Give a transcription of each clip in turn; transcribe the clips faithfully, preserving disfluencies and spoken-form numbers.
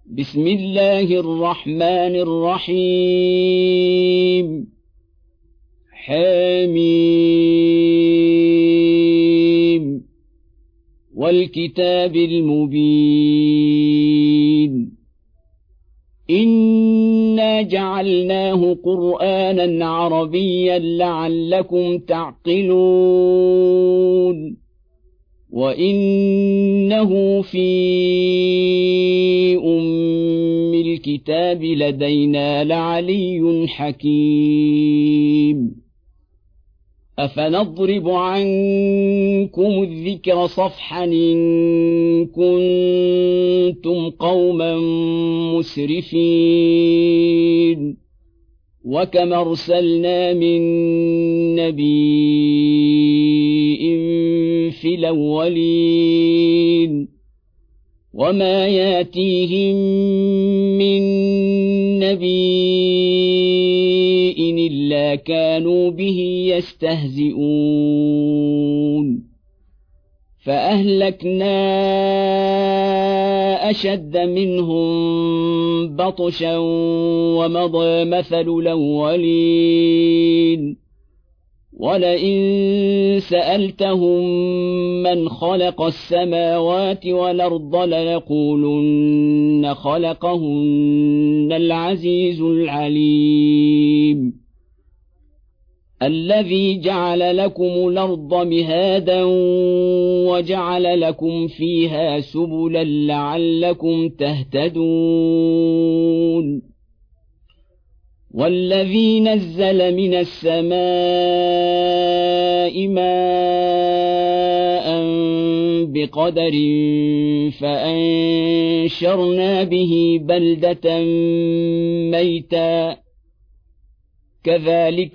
بسم الله الرحمن الرحيم حميم والكتاب المبين إنا جعلناه قرآنا عربيا لعلكم تعقلون وإنه في أم الكتاب لدينا لعلي حكيم أفنضرب عنكم الذكر صفحا إن كنتم قوما مسرفين وكم أرسلنا من نبي في الأولين وما ياتيهم من نبي إلا كانوا به يستهزئون فأهلكنا أشد منهم بطشا ومضى مثل الأولين ولئن سألتهم من خلق السماوات والأرض ليقولن خلقهن العزيز العليم الذي جعل لكم الأرض مهادا وجعل لكم فيها سبلا لعلكم تهتدون والذي نزل من السماء ماء بقدر فأنشرنا به بلدة ميتا كذلك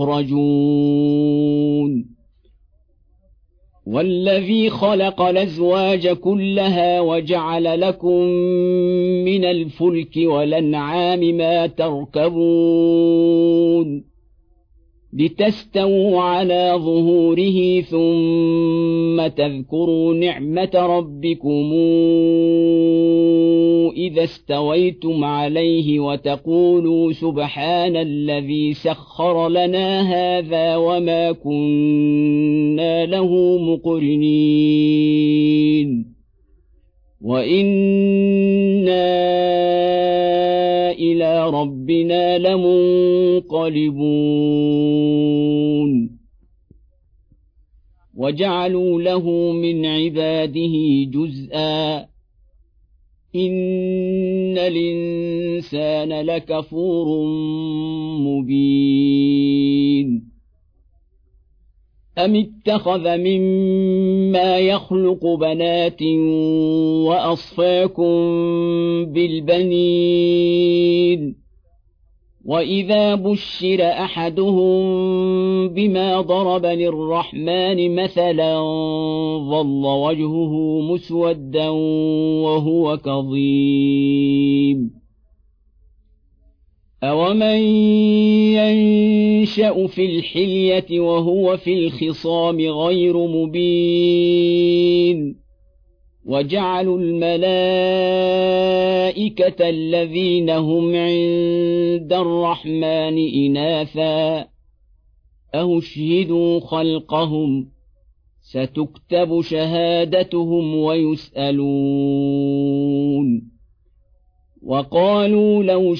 تخرجون والذي خلق الأزواج كلها وجعل لكم من الفلك والأنعام ما تركبون لتستووا على ظهوره ثم تذكروا نعمة ربكم إذا استويتم عليه وتقولوا سبحان الذي سخر لنا هذا وما كنا له مقرنين وإنا إلى ربنا لمنقلبون وجعلوا له من عباده جزءا إن الإنسان لكفور مبين أم اتخذ مما يخلق بنات وأصفاكم بالبنين وإذا بشر أحدهم بما ضرب للرحمن مثلا ظل وجهه مسودا وهو كظيم أومن ينشأ في الحلية وهو في الخصام غير مبين وجعلوا الملائكة الذين هم عند الرحمن إناثا أشهدوا خلقهم ستكتب شهادتهم ويسألون وقالوا لو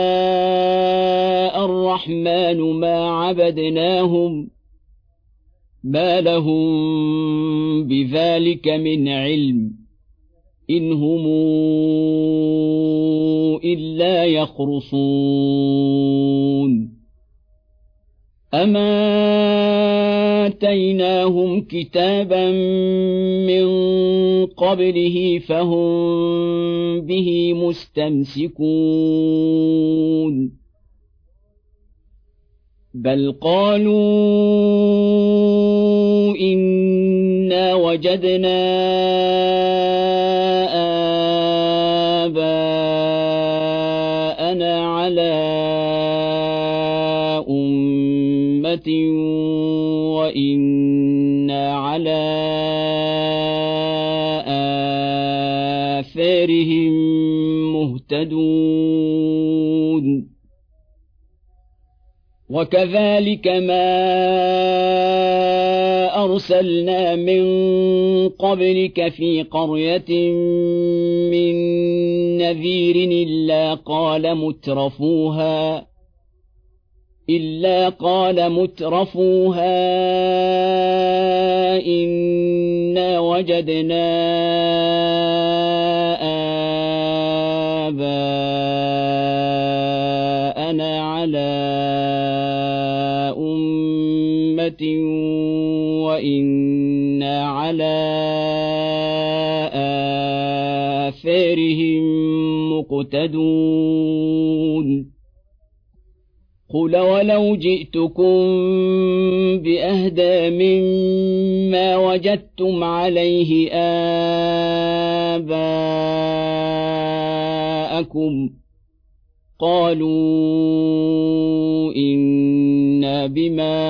شاء الرحمن ما عبدناهم ما لهم بذلك من علم إن هم إلا يخرصون أما آتيناهم كتابا من قبله فهم به مستمسكون بل قالوا إنا وجدنا آباءنا على أمة وإنا على آثارهم مهتدون وكذلك ما أرسلنا من قبلك في قرية من نذير إلا قال مترفوها إلا قال مترفوها إنا وجدنا آباءنا على أمة وإنا على آثارهم مقتدون قل ولو جئتكم بأهدى مما وجدتم عليه آباءكم قالوا إنا بما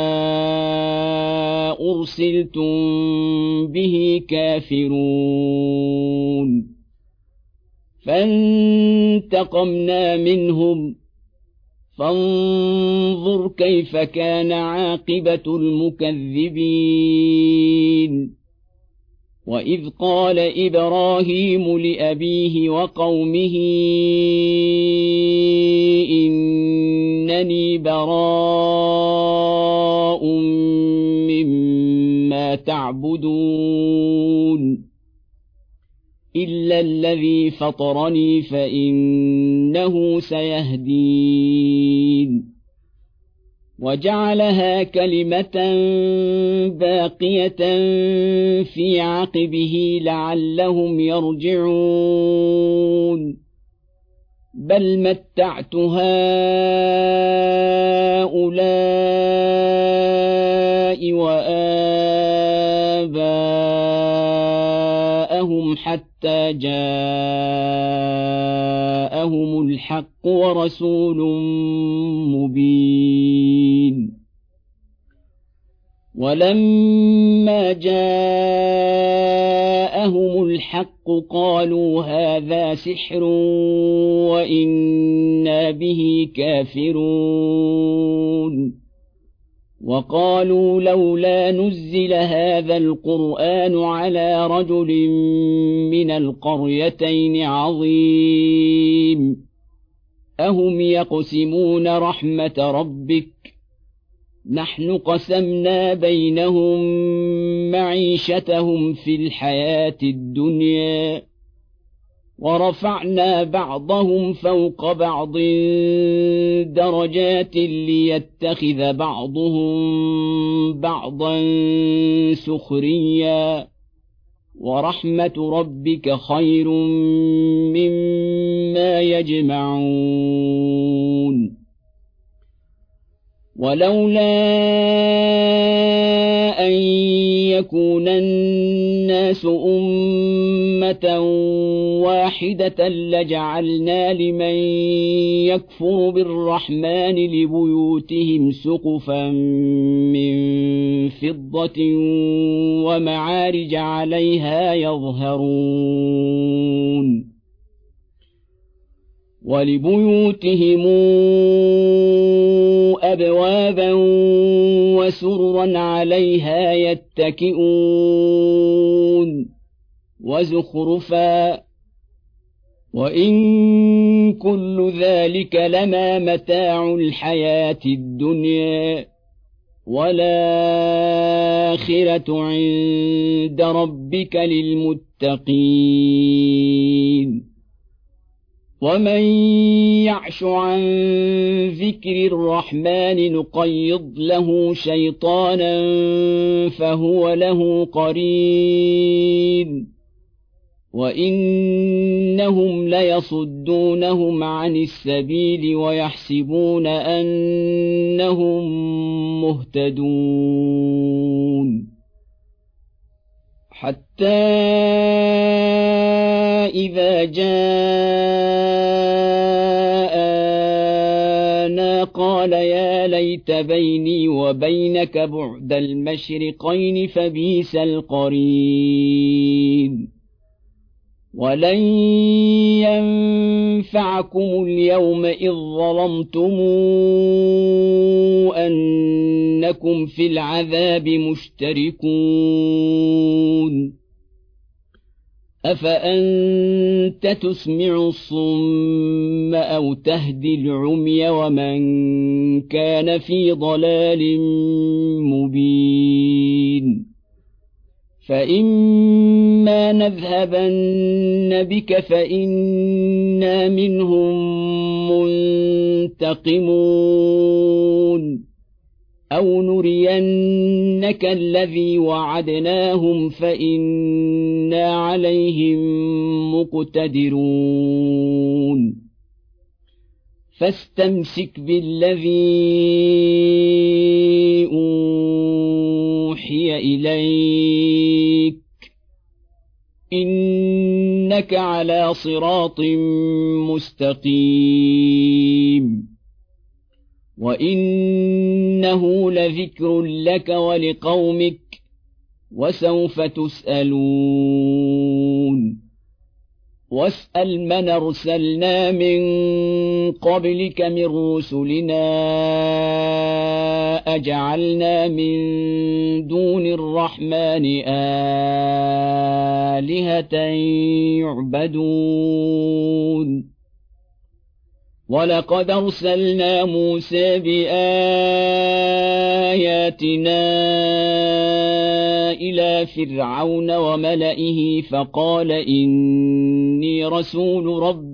أرسلتم به كافرون فانتقمنا منهم فانظر كيف كان عاقبة المكذبين وإذ قال إبراهيم لأبيه وقومه إنني براء مما تعبدون إلا الذي فطرني فإنه سيهدين وجعلها كلمة باقية في عقبه لعلهم يرجعون بل متعت هؤلاء وآباءهم حتى جاءهم الحق ورسول مبين ولما جاءهم الحق قالوا هذا سحر وإنا به كافرون وقالوا لولا نزل هذا القرآن على رجل من القريتين عظيم أهم يقسمون رحمة ربك نحن قسمنا بينهم معيشتهم في الحياة الدنيا ورفعنا بعضهم فوق بعض درجات ليتخذ بعضهم بعضا سخريا ورحمة ربك خير مما يجمعون ولولا أن يكون الناس أمة واحدة لجعلنا لمن يكفر بالرحمن لبيوتهم سقفا من فضة ومعارج عليها يظهرون ولبيوتهم أبوابا وسررا عليها يتكئون وزخرفا وإن كل ذلك لما متاع الحياة الدنيا والآخرة عند ربك للمتقين ومن يعش عن ذكر الرحمن نقيض له شيطانا فهو له قرين وإنهم ليصدونهم عن السبيل ويحسبون أنهم مهتدون حتى إذا جاءنا قال يا ليت بيني وبينك بعد المشرقين فبئس القرين ولن ينفعكم اليوم إذ ظلمتم أنكم في العذاب مشتركون أفأنت تسمع الصم أو تهدي العمي ومن كان في ضلال مبين فإما نذهبن بك فإنا منهم منتقمون أو نرينك الذي وعدناهم فإنا عليهم مقتدرون فاستمسك بالذي أوحي إليك إنك على صراط مستقيم وإنه لذكر لك ولقومك وسوف تسألون واسأل من أرسلنا من قبلك من رسلنا أجعلنا من دون الرحمن آلهة يعبدون ولقد أرسلنا موسى بآياتنا إلى فرعون وملئه فقال إني رسول رب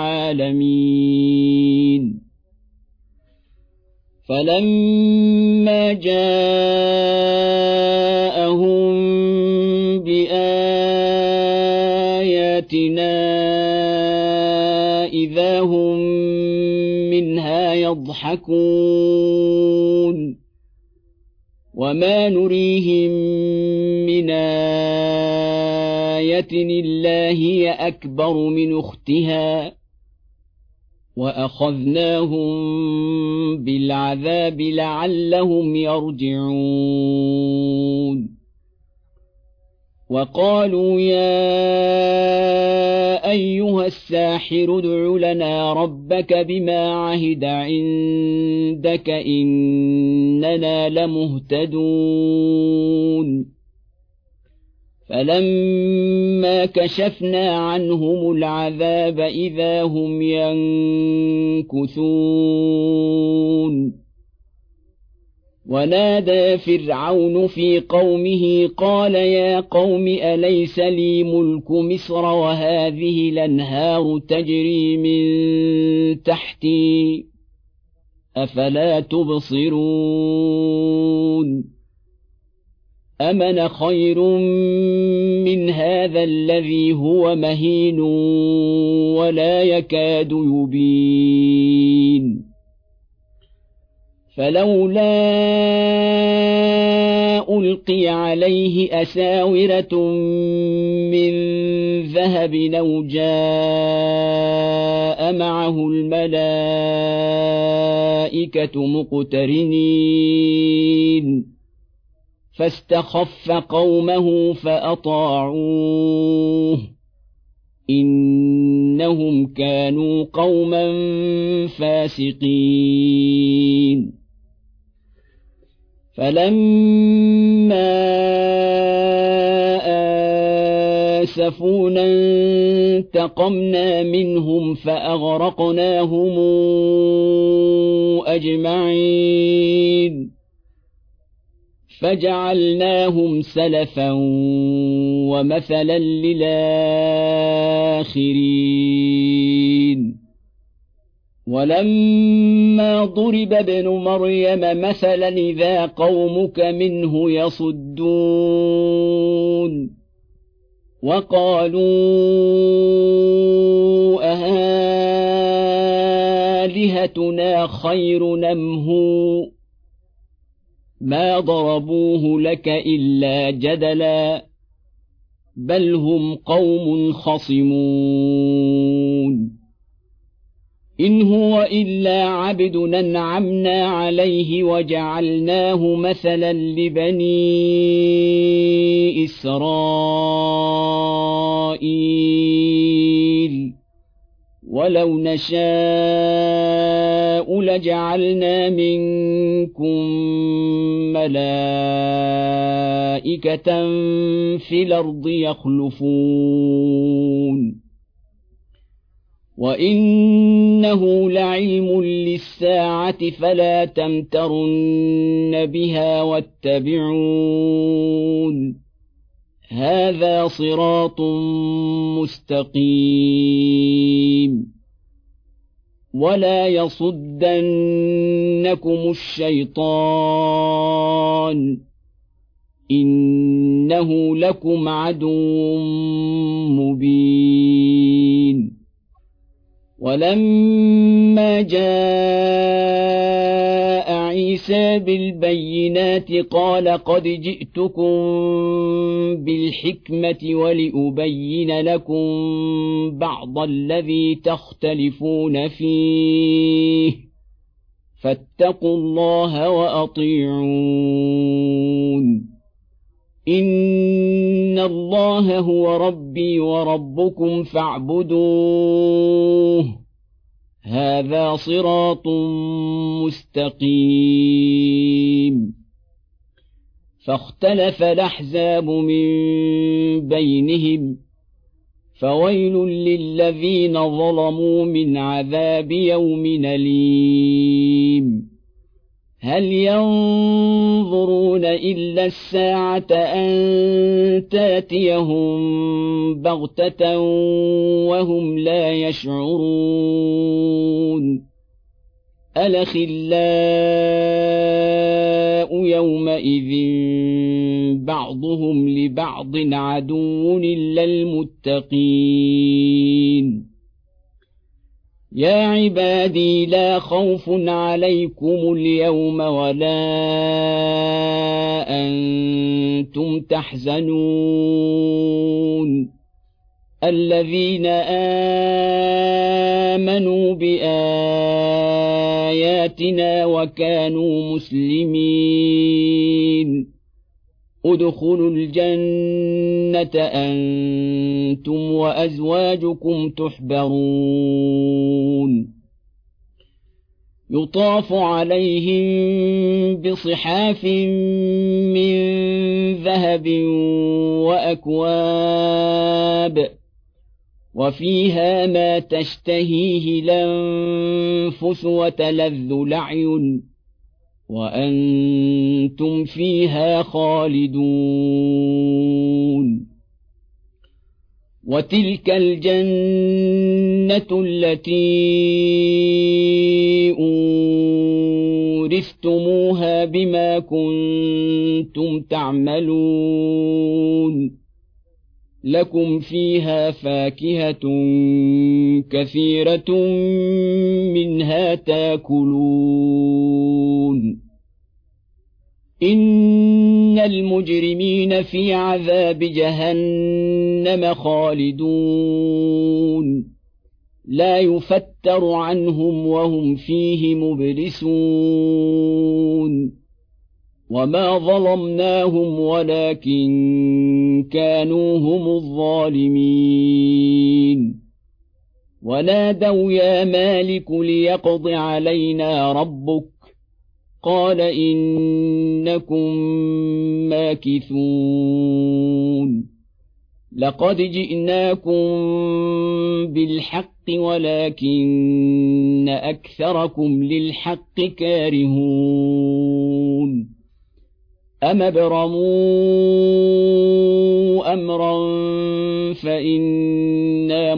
العالمين فلما جاءهم بآياتنا إذا هم منها يضحكون وما نريهم من آية إلا هي أكبر من أختها وأخذناهم بالعذاب لعلهم يرجعون وقالوا يا أيها الساحر ادع لنا ربك بما عهد عندك إننا لمهتدون فلما كشفنا عنهم العذاب إذا هم ينكثون ونادى فرعون في قومه قال يا قوم أليس لي ملك مصر وهذه الأنهار تجري من تحتي أفلا تبصرون أمن خير من هذا الذي هو مهين ولا يكاد يبين فلولا ألقي عليه أساورة من ذهب أو جاء معه الملائكة مقترنين فاستخف قومه فأطاعوه إنهم كانوا قوما فاسقين فلما آسفونا انتقمنا منهم فأغرقناهم أجمعين فجعلناهم سلفا ومثلا للآخرين ولما ضرب ابن مريم مثلا إذا قومك منه يصدون وقالوا أهالهتنا خير أم هو ما ضربوه لك إلا جدلا بل هم قوم خصمون إن هو إلا عبد أنعمنا عليه وجعلناه مثلا لبني إسرائيل ولو نشاء لجعلنا منكم ملائكة في الأرض يخلفون وإنه لعلم للساعة فلا تمترن بها واتبعون هذا صراط مستقيم ولا يصدنكم الشيطان إنه لكم عدو مبين ولما جاء عيسى بالبينات قال قد جئتكم بالحكمة ولأبين لكم بعض الذي تختلفون فيه فاتقوا الله وأطيعون إن الله هو ربي وربكم فاعبدوه هذا صراط مستقيم فاختلف الأحزاب من بينهم فويل للذين ظلموا من عذاب يوم أليم هل ينظرون إلا الساعة أن تأتيهم بغتة وهم لا يشعرون الأخلاء يومئذ بعضهم لبعض عدو إلا المتقين يا عبادي لا خوف عليكم اليوم ولا أنتم تحزنون الذين آمنوا بآياتنا وكانوا مسلمين ادخلوا الجنة أنتم وأزواجكم تحبرون يطاف عليهم بصحاف من ذهب وأكواب وفيها ما تشتهيه الأنفس وتلذ الأعين وأنتم فيها خالدون وتلك الجنة التي أورثتموها بما كنتم تعملون لكم فيها فاكهة كثيرة منها تاكلون إن المجرمين في عذاب جهنم خالدون لا يفتر عنهم وهم فيه مبلسون وما ظلمناهم ولكن كانوا هم الظالمين ونادوا يا مالك ليقض علينا ربك قال إنكم ماكثون لقد جئناكم بالحق ولكن أكثركم للحق كارهون أم ابرموا أمرا فإنا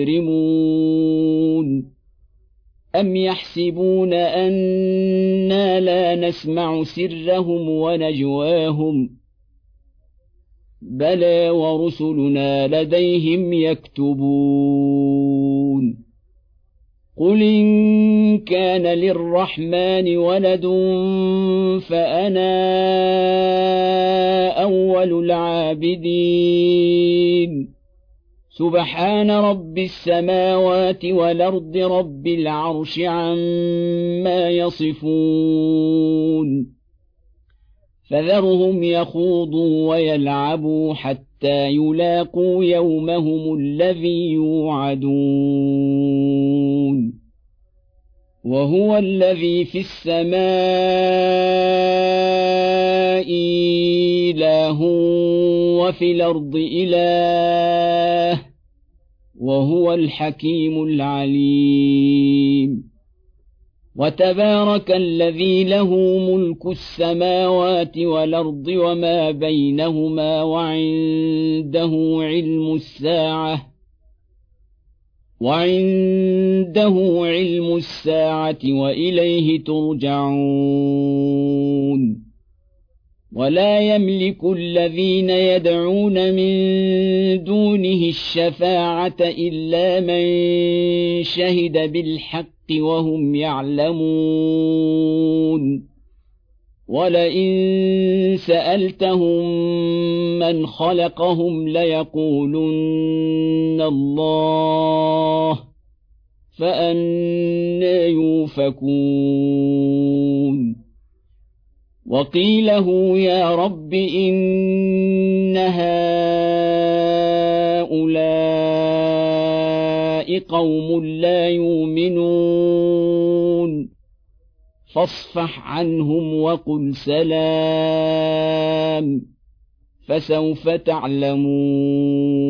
مبرمون أم يحسبون أنا لا نسمع سرهم ونجواهم بلى ورسلنا لديهم يكتبون قل إن كان للرحمن ولد فأنا أول العابدين سبحان رب السماوات والأرض رب العرش عما يصفون فذرهم يخوضوا ويلعبوا حتى يلاقوا يومهم الذي يوعدون وهو الذي في السماء إله وفي الأرض إله وهو الحكيم العليم وتبارك الذي له ملك السماوات والأرض وما بينهما وعنده علم الساعة وعنده علم الساعة وإليه ترجعون ولا يملك الذين يدعون من دونه الشفاعة إلا من شهد بالحق وهم يعلمون ولئن سألتهم من خلقهم ليقولن الله فأنى يؤفكون وقيله يا رب إن هؤلاء قوم لا يؤمنون فاصفح عنهم وقل سلام فسوف تعلمون